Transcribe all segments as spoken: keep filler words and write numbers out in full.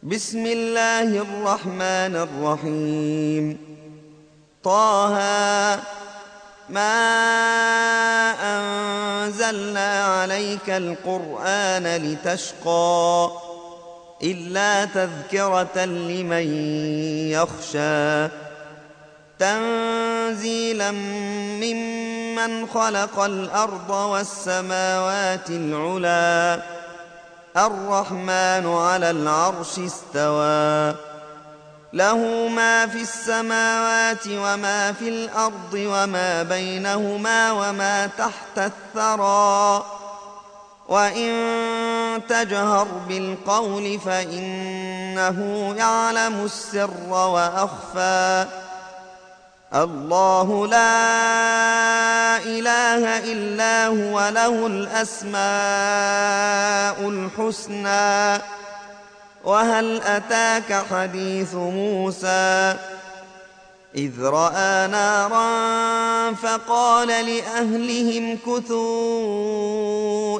بسم الله الرحمن الرحيم. طه ما أنزلنا عليك القرآن لتشقى إلا تذكرة لمن يخشى تنزيلا ممن خلق الأرض والسماوات العلى الرحمن على العرش استوى له ما في السماوات وما في الأرض وما بينهما وما تحت الثرى وإن تجهر بالقول فإنه يعلم السر وأخفى الله لا إله إلا هو له الأسماء الحسنى وهل أتاك حديث موسى إذ رأى نارا فقال لأهلهم كثوا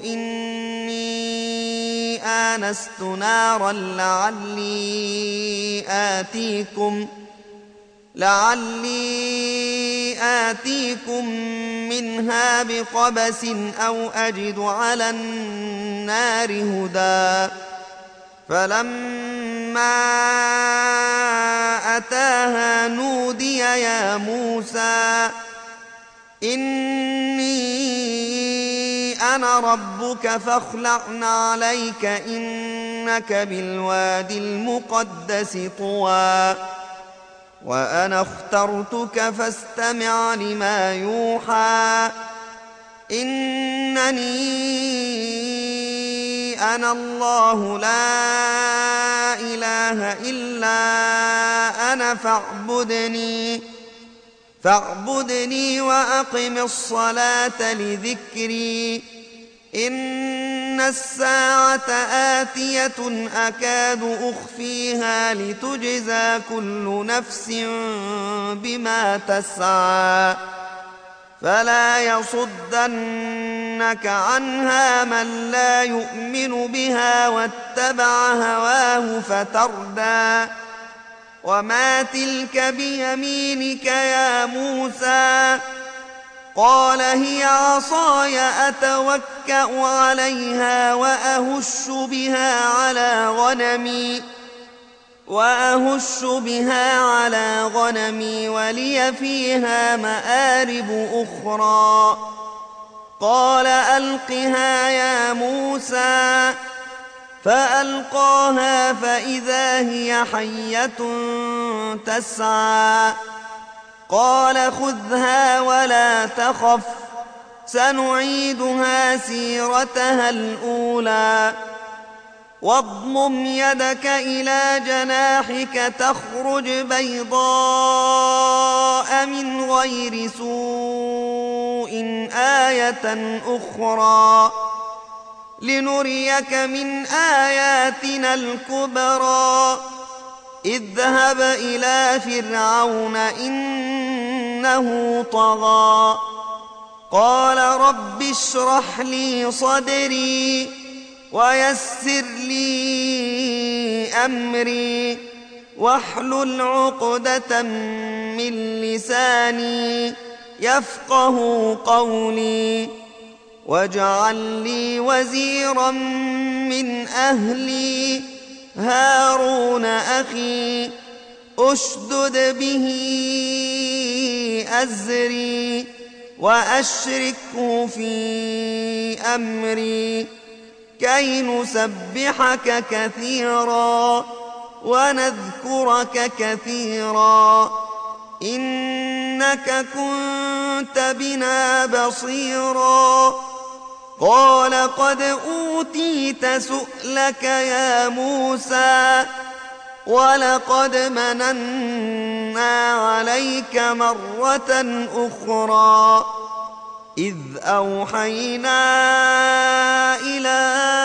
إني آنست نارا لعلي آتيكم لعلي آتيكم منها بقبس أو أجد على النار هدى فلما أتاها نودي يا موسى إني أنا ربك فاخلع عليك إنك بالوادي المقدس طوى وأنا اخترتك فاستمع لما يوحى إنني أنا الله لا إله إلا أنا فاعبدني فاعبدني وأقم الصلاة لذكري إن الساعة آتية أكاد أخفيها لتجزى كل نفس بما تسعى فلا يصدنك عنها من لا يؤمن بها واتبع هواه فتردى وما تلك بيمينك يا موسى قال هي عصاي أتوكأ عليها وأهش بها على غنمي وأهش بها على غنمي ولي فيها مآرب أخرى قال ألقها يا موسى فألقاها فإذا هي حية تسعى قال خذها ولا تخف سنعيدها سيرتها الأولى واضمم يدك إلى جناحك تخرج بيضاء من غير سوء آية أخرى لنريك من آياتنا الكبرى اذهب إلى فرعون إنه طغى قال رب اشرح لي صدري ويسر لي أمري واحلل عقدة من لساني يفقه قولي واجعل لي وزيرا من أهلي هارون أخي أشدد به أزري وأشركه في أمري كي نسبحك كثيرا ونذكرك كثيرا إنك كنت بنا بصيرا قال قد أوتيت سؤلك يا موسى ولقد مننا عليك مرة أخرى إذ أوحينا إلى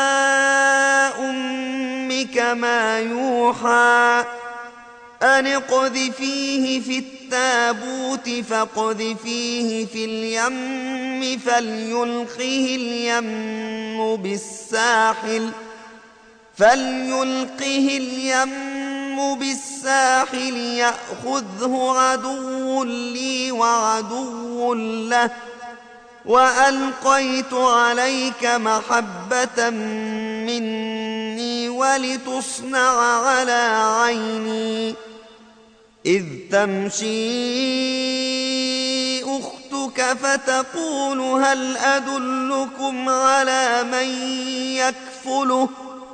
أمك ما يوحى أن اقذفيه في التابوت فاقذفيه في اليم فليلقه اليم بالساحل فليلقه اليم بالساحل يأخذه عدو لي وعدو له وألقيت عليك محبة مني ولتصنع على عيني إذ تمشي أختك فتقول هل أدلكم على من يكفله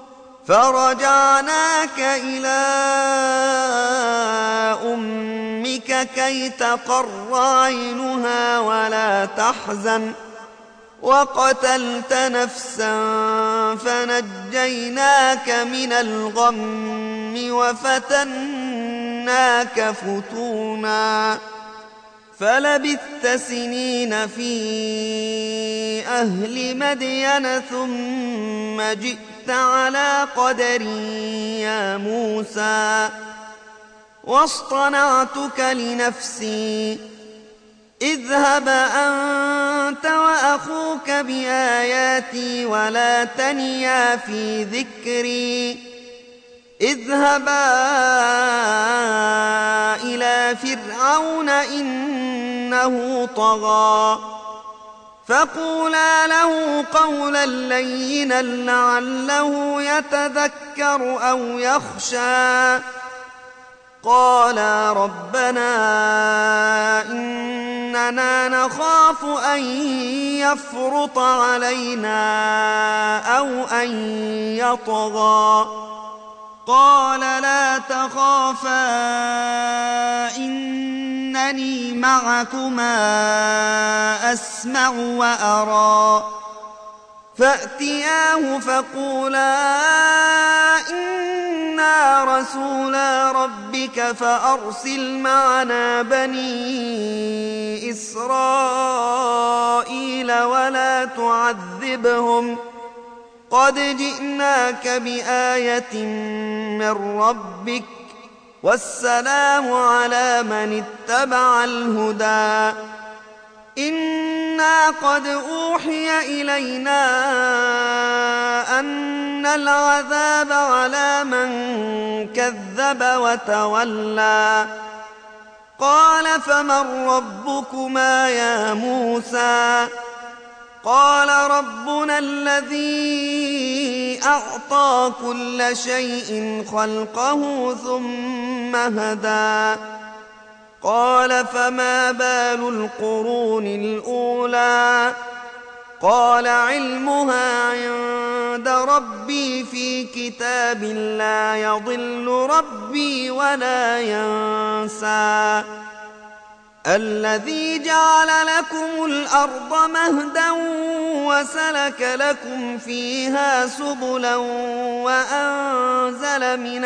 فرجعناك إلى أمك كي تقر عينها ولا تحزن وقتلت نفسا فنجيناك من الغم وفتناك فتونا فلبثت سنين في أهل مدين ثم جئت على قدري يا موسى واصطنعتك لنفسي اذهب أنت وأخوك بآياتي ولا تنيا في ذكري اذهبا إلى فرعون إنه طغى فقولا له قولا لينا لعله يتذكر أو يخشى قالا ربنا إننا نخاف أن يفرط علينا أو أن يطغى قال لا تخافا إنني معكما أسمع وأرى فأتياه فقولا إنا رسولا ربك فأرسل معنا بني إسرائيل ولا تعذبهم قد جئناك بآية من ربك والسلام على من اتبع الهدى إنا قد أوحي إلينا أن العذاب على من كذب وتولى قال فمن ربكما يا موسى قال ربنا الذي أعطى كل شيء خلقه ثم هدى قال فما بال القرون الأولى قال علمها عند ربي في كتاب لا يضل ربي ولا ينسى الذي جعل لكم الأرض مهدا وسلك لكم فيها سبلا وأنزل من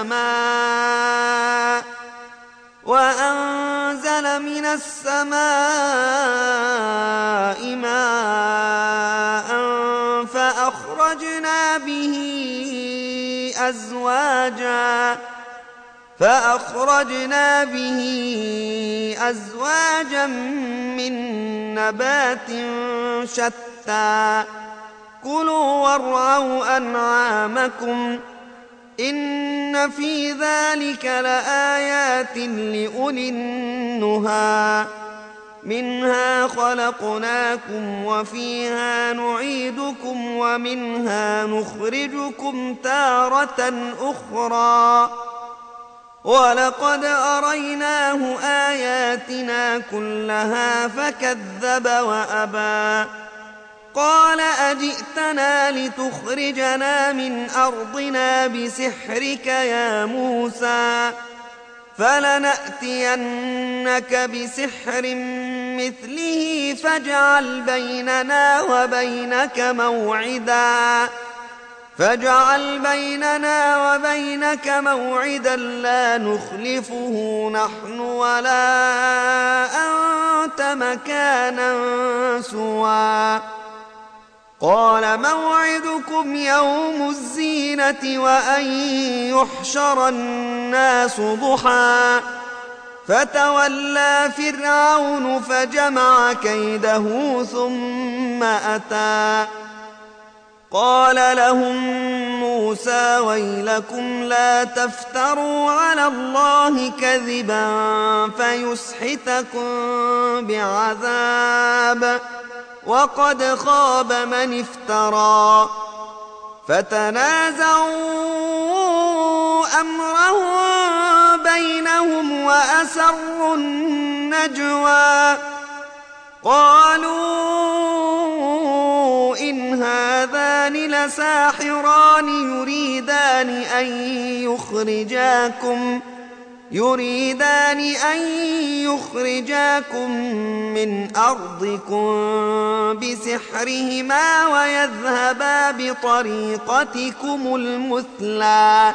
السماء وأنزل من السماء ماء فأخرجنا به أزواجا فأخرجنا به أزواجا من نبات شتى كلوا وارعوا أنعامكم إن في ذلك لآيات لأولي النهى منها خلقناكم وفيها نعيدكم ومنها نخرجكم تارة أخرى ولقد أريناه آياتنا كلها فكذب وأبى قال أجئتنا لتخرجنا من أرضنا بسحرك يا موسى فلنأتينك بسحر مثله فاجعل بيننا وبينك موعدا فاجعل بيننا وبينك موعدا لا نخلفه نحن ولا أنت مكانا سوى قال موعدكم يوم الزينة وأن يحشر الناس ضحى فتولى فرعون فجمع كيده ثم أتى قال لهم موسى ويلكم لا تفتروا على الله كذبا فيسحتكم بعذاب وقد خاب من افترى فتنازعوا أمرهم بينهم وأسروا النجوى قالوا إن هذان لساحران يريدان أن يخرجاكم يريدان أن يخرجاكم من أرضكم بسحرهما ويذهبا بطريقتكم المثلى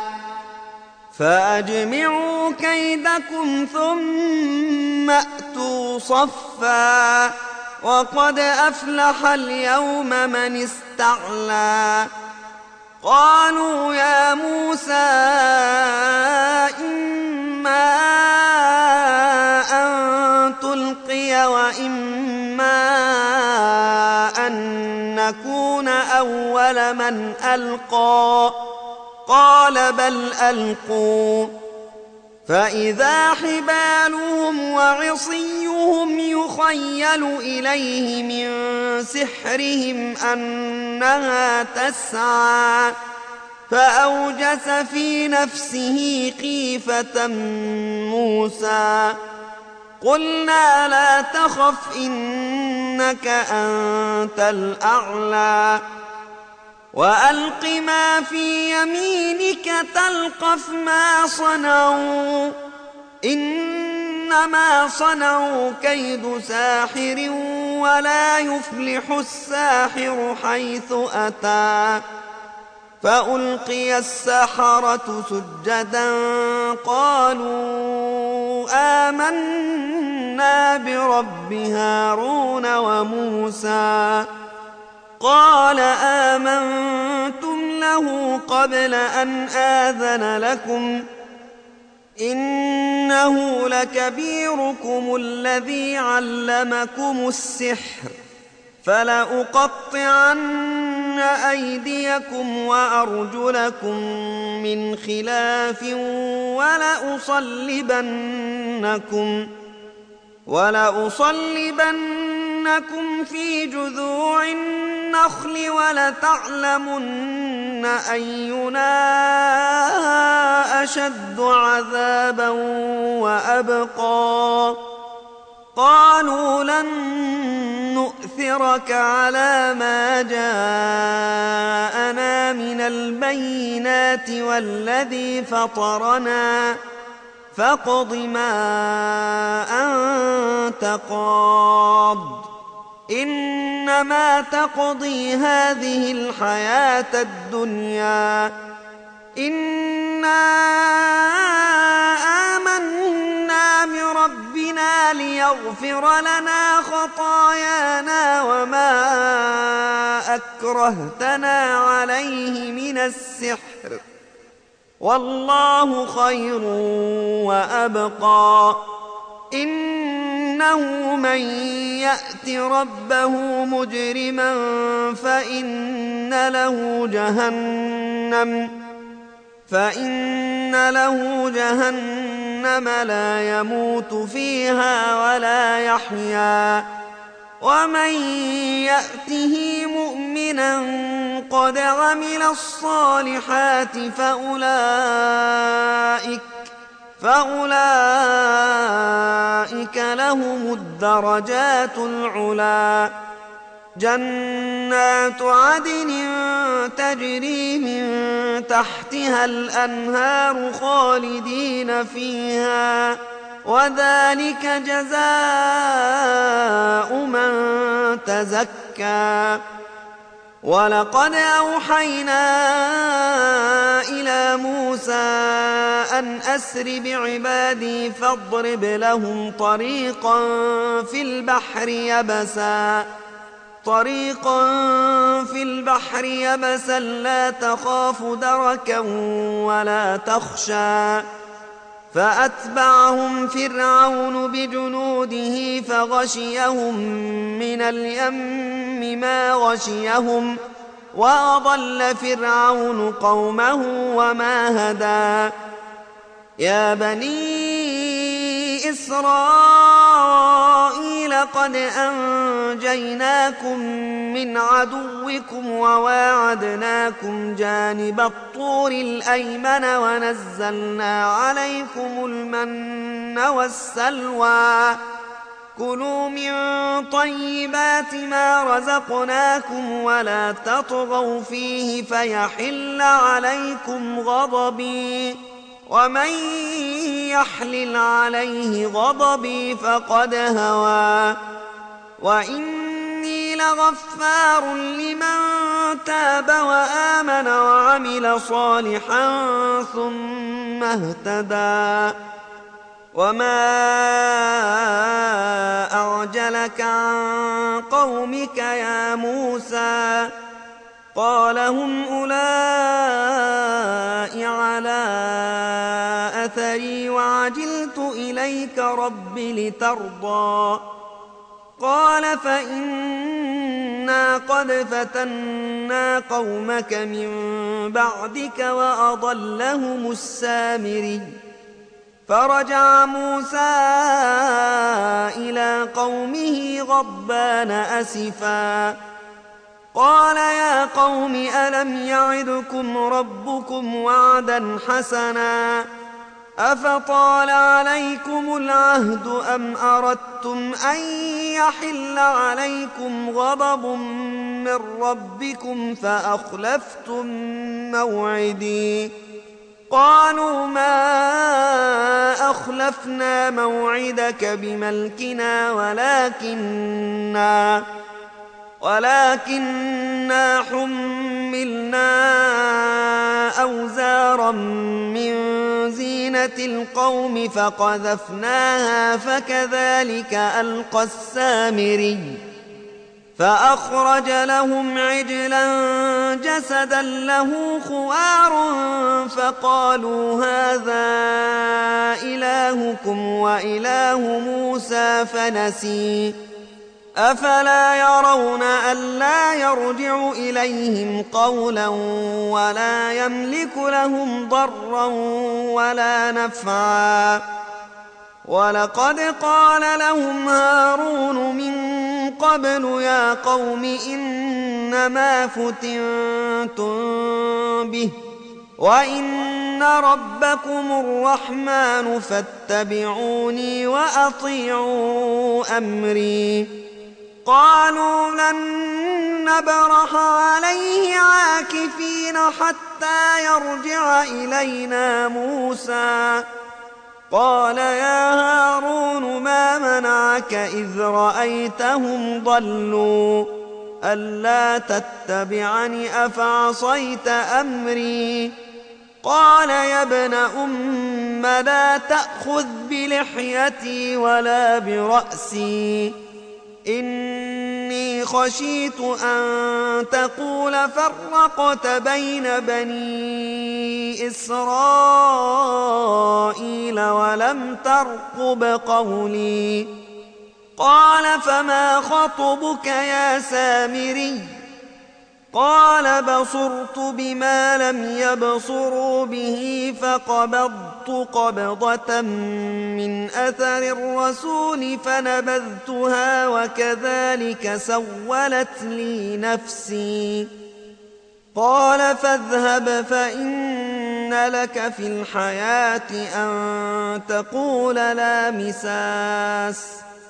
فأجمعوا كيدكم ثم أتوا صفا وقد أفلح اليوم من استعلى قالوا يا موسى إما أن تلقي وإما أن نكون أول من ألقى قال بل ألقوا فإذا حبالهم وعصيهم يخيل إليه من سحرهم أنها تسعى فأوجس في نفسه خيفة موسى قلنا لا تخف إنك أنت الأعلى وألق ما في يمينك تلقف ما صنعوا إنما صنعوا كيد ساحر ولا يفلح الساحر حيث أتى فألقي السحرة سجدا قالوا آمنا برب هارون وموسى قال آمنتم له قبل أن آذن لكم إنه لكبيركم الذي علمكم السحر فلأقطعن أيديكم وأرجلكم من خلاف ولأصلبنكم ولأصلبنكم في جذوع النخل ولتعلمن أينا أشد عذابا وأبقى قالوا لن نؤثرك على ما جاءنا من البينات والذي فطرنا فاقض ما أنت قاض إنما تقضي هذه الحياة الدنيا إنا آمنا بربنا ليغفر لنا خطايانا وما أكرهتنا عليه من السحر والله خير وأبقى إنه من يأت ربه مجرما فإن له جهنم فإن له جهنم لا يموت فيها ولا يحيا ومن يأته مؤمنا قد عمل الصالحات فأولئك فأولئك لهم الدرجات العلى جنات عدن تجري من تحتها الأنهار خالدين فيها وذلك جزاء من تزكى ولقد أوحينا إلى موسى أن أسر بعبادي فاضرب لهم طريقا في البحر يبسا طريقا في البحر يبسا لا تخاف دركا ولا تخشى فأتبعهم فرعون بجنوده فغشيهم من اليم ما غشيهم وأضل فرعون قومه وما هدى يا بني إسرائيل قد أنجيناكم من عدوكم وواعدناكم جانب الطور الأيمن ونزلنا عليكم المن والسلوى كلوا من طيبات ما رزقناكم ولا تطغوا فيه فيحل عليكم غضبي ومن يحلل عليه غضبي فقد هوى وإني لغفار لمن تاب وآمن وعمل صالحا ثم اهتدى وما أعجلك عن قومك يا موسى قال هم أولئك على أثري وعجلت إليك رب لترضى قال فإنا قد فتنا قومك من بعدك وأضلهم السامري فرجع موسى إلى قومه غضبان أسفا قال يا قوم ألم يعدكم ربكم وعدا حسنا أفطال عليكم العهد أم أردتم أن يحل عليكم غضب من ربكم فأخلفتم موعدي قالوا ما أخلفنا موعدك بملكنا ولكننا ولكننا حملنا أوزارا من زينة القوم فقذفناها فكذلك ألقى السامري فأخرج لهم عجلا جسدا له خوار فقالوا هذا إلهكم وإله موسى فنسي أفلا يرون ألا يرجع إليهم قولا ولا يملك لهم ضرا ولا نفعا ولقد قال لهم هارون من قبل يا قوم إنما فتنتم به وإن ربكم الرحمن فاتبعوني وأطيعوا أمري قالوا لن نبرح عليه عاكفين حتى يرجع إلينا موسى قال يا هارون ما منعك إذ رأيتهم ضلوا ألا تتبعني أفعصيت أمري قال يا ابن أم لا تأخذ بلحيتي ولا برأسي إني خشيت أن تقول فرقت بين بني إسرائيل ولم ترقب قولي قال فما خطبك يا سامري قال بصرت بما لم يبصروا به فقبضت قبضة من أثر الرسول فنبذتها وكذلك سولت لي نفسي قال فاذهب فإن لك في الحياة أن تقول لا مساس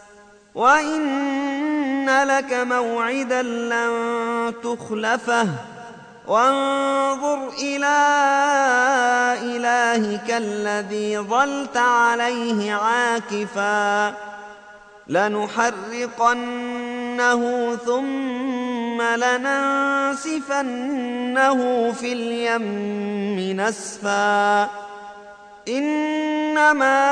وإن لك موعدا لن تخلفه وانظر إلى إلهك الذي ظلت عليه عاكفا لنحرقنه ثم لننسفنه في اليم نسفا إنما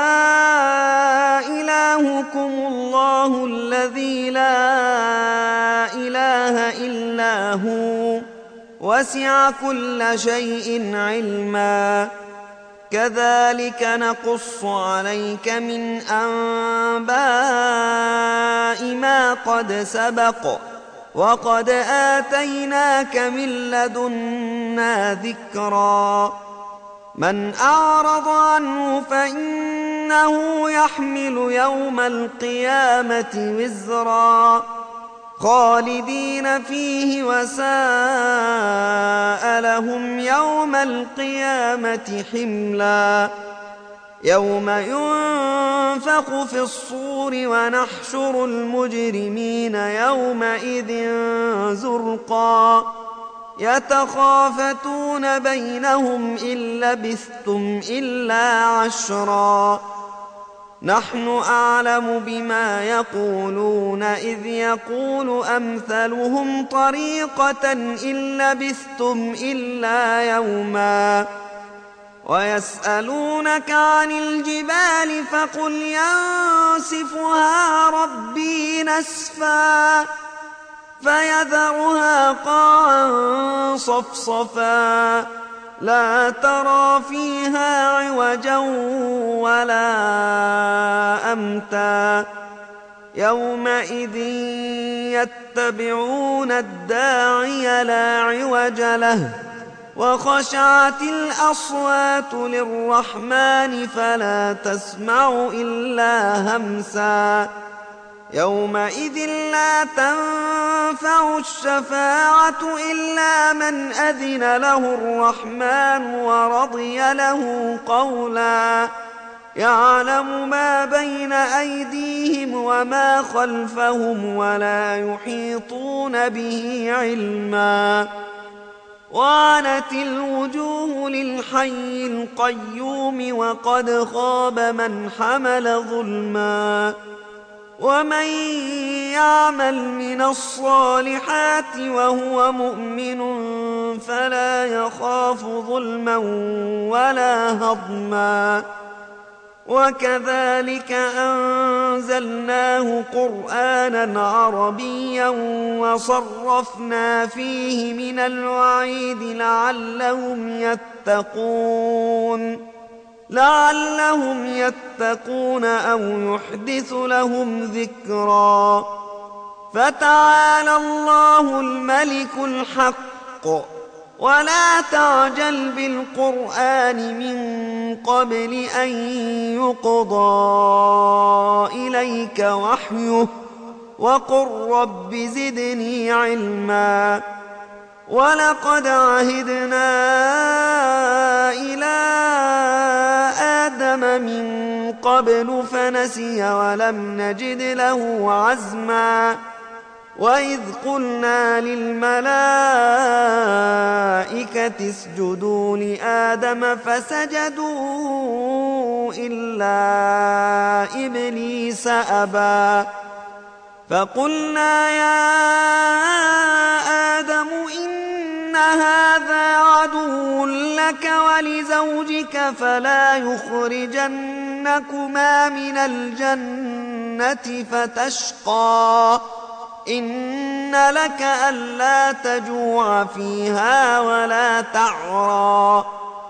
إلهكم الله الذي لا إله إلا هو وسع كل شيء علما كذلك نقص عليك من أنباء ما قد سبق وقد آتيناك من لدنا ذكرا من أعرض عنه فإنه يحمل يوم القيامة وزرا خالدين فيه وساء لهم يوم القيامة حملا يوم ينفخ في الصور ونحشر المجرمين يومئذ زرقا يتخافتون بينهم إن لبثتم إلا عشرا نحن أعلم بما يقولون إذ يقول أمثلهم طريقة إن لبثتم إلا يوما ويسألونك عن الجبال فقل ينسفها ربي نسفا فيذرها قاعا صفصفا لا ترى فيها عوجا ولا أمتا يومئذ يتبعون الداعي لا عوج له وخشعت الأصوات للرحمن فلا تسمع إلا همسا يومئذ لا تنفع الشفاعة إلا من أذن له الرحمن ورضي له قولا يعلم ما بين أيديهم وما خلفهم ولا يحيطون به علما وعنت الوجوه للحي القيوم وقد خاب من حمل ظلما ومن يعمل من الصالحات وهو مؤمن فلا يخاف ظلما ولا هضما وكذلك أنزلناه قرآنا عربيا وصرفنا فيه من الوعيد لعلهم يتقون لعلهم يتقون أو يحدث لهم ذكرا فتعالى الله الملك الحق ولا تعجل بالقرآن من قبل أن يقضى إليك وحيه وقل رب زدني علما ولقد عهدنا إلى آدم من قبل فنسي ولم نجد له عزما وإذ قلنا للملائكة اسجدوا لآدم فسجدوا إلا إبليس أبى فقلنا يا آدم إن هذا عدو لك ولزوجك فلا يخرجنكما من الجنة فتشقى إن لك ألا تجوع فيها ولا تعرى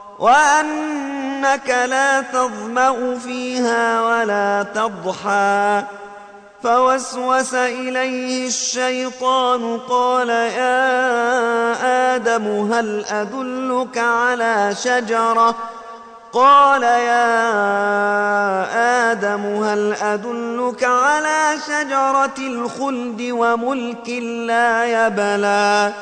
وأنك لا تظمأ فيها ولا تضحى فوسوس إليه الشيطان قال يا آدم هل أدلك على شجرة قال يا آدم هل أدلك على شجرة الخلد وملك لا يبلى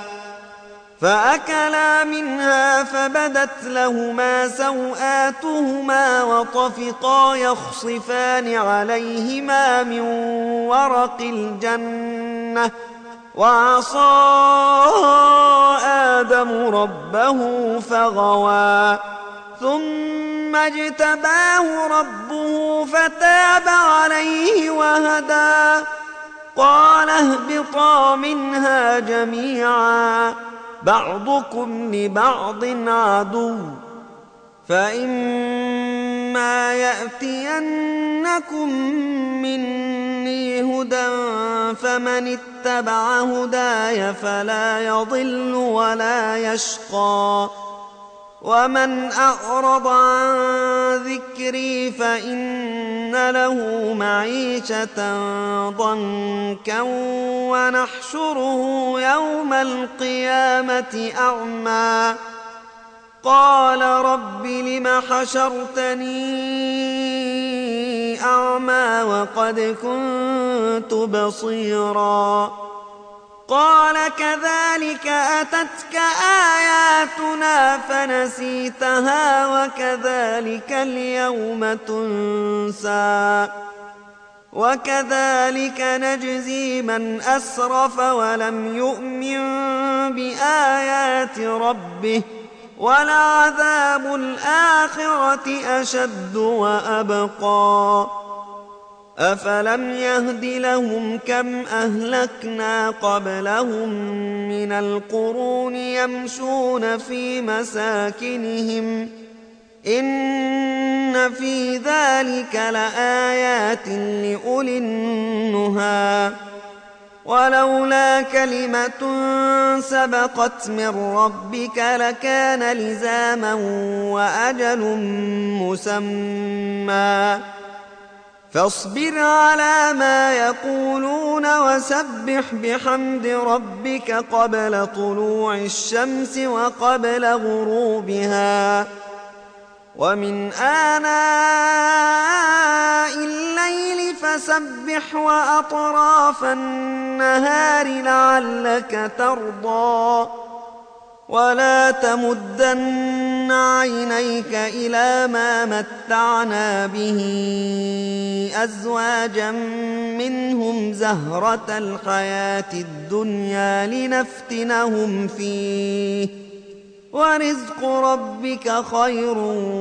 فأكلا منها فبدت لهما سوآتهما وطفقا يخصفان عليهما من ورق الجنة وعصى آدم ربه فغوى ثم اجتباه ربه فتاب عليه وهدى قال اهبطا منها جميعا بعضكم لبعض عدو فإما يأتينكم مني هدى فمن اتبع هداي فلا يضل ولا يشقى ومن أعرض عن ذكري فإن له معيشة ضنكا ونحشره يوم القيامة أعمى قال رب لم حشرتني أعمى وقد كنت بصيرا قال كذلك أتتك آياتنا فنسيتها وكذلك اليوم تنسى وكذلك نجزي من أسرف ولم يؤمن بآيات ربه ولعذاب الآخرة أشد وأبقى أفلم يهد لهم كم أهلكنا قبلهم من القرون يمشون في مساكنهم إن في ذلك لآيات لأولي النهى ولولا كلمة سبقت من ربك لكان لزاما وأجل مسمى فاصبر على ما يقولون وسبح بحمد ربك قبل طلوع الشمس وقبل غروبها ومن آناء الليل فسبح وأطراف النهار لعلك ترضى ولا تمدن عينيك إلى ما متعنا به أزواجا منهم زهرة الحياة الدنيا لنفتنهم فيه ورزق ربك خير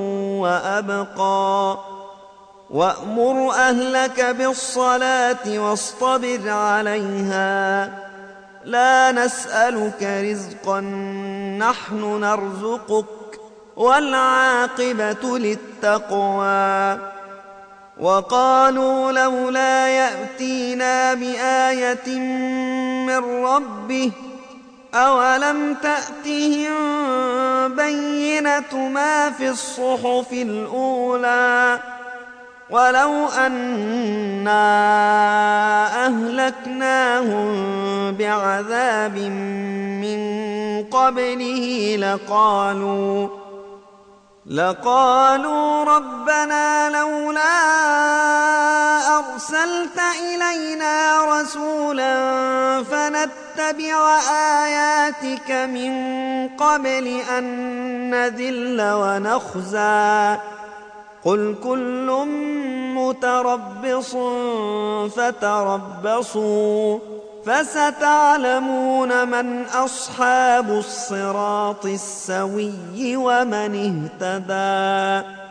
وأبقى وأمر أهلك بالصلاة واصطبر عليها لا نسألك رزقا نحن نرزقك والعاقبة للتقوى وقالوا لولا يأتينا بآية من ربه أولم تأتهم بينة ما في الصحف الأولى ولو أنا أهلكناهم بعذاب من قبله لقالوا لقالوا ربنا لولا أرسلت إلينا رسولا فنتبع آياتك من قبل أن نذل ونخزى قل كل متربص فتربصوا فستعلمون من أصحاب الصراط السوي ومن اهتدى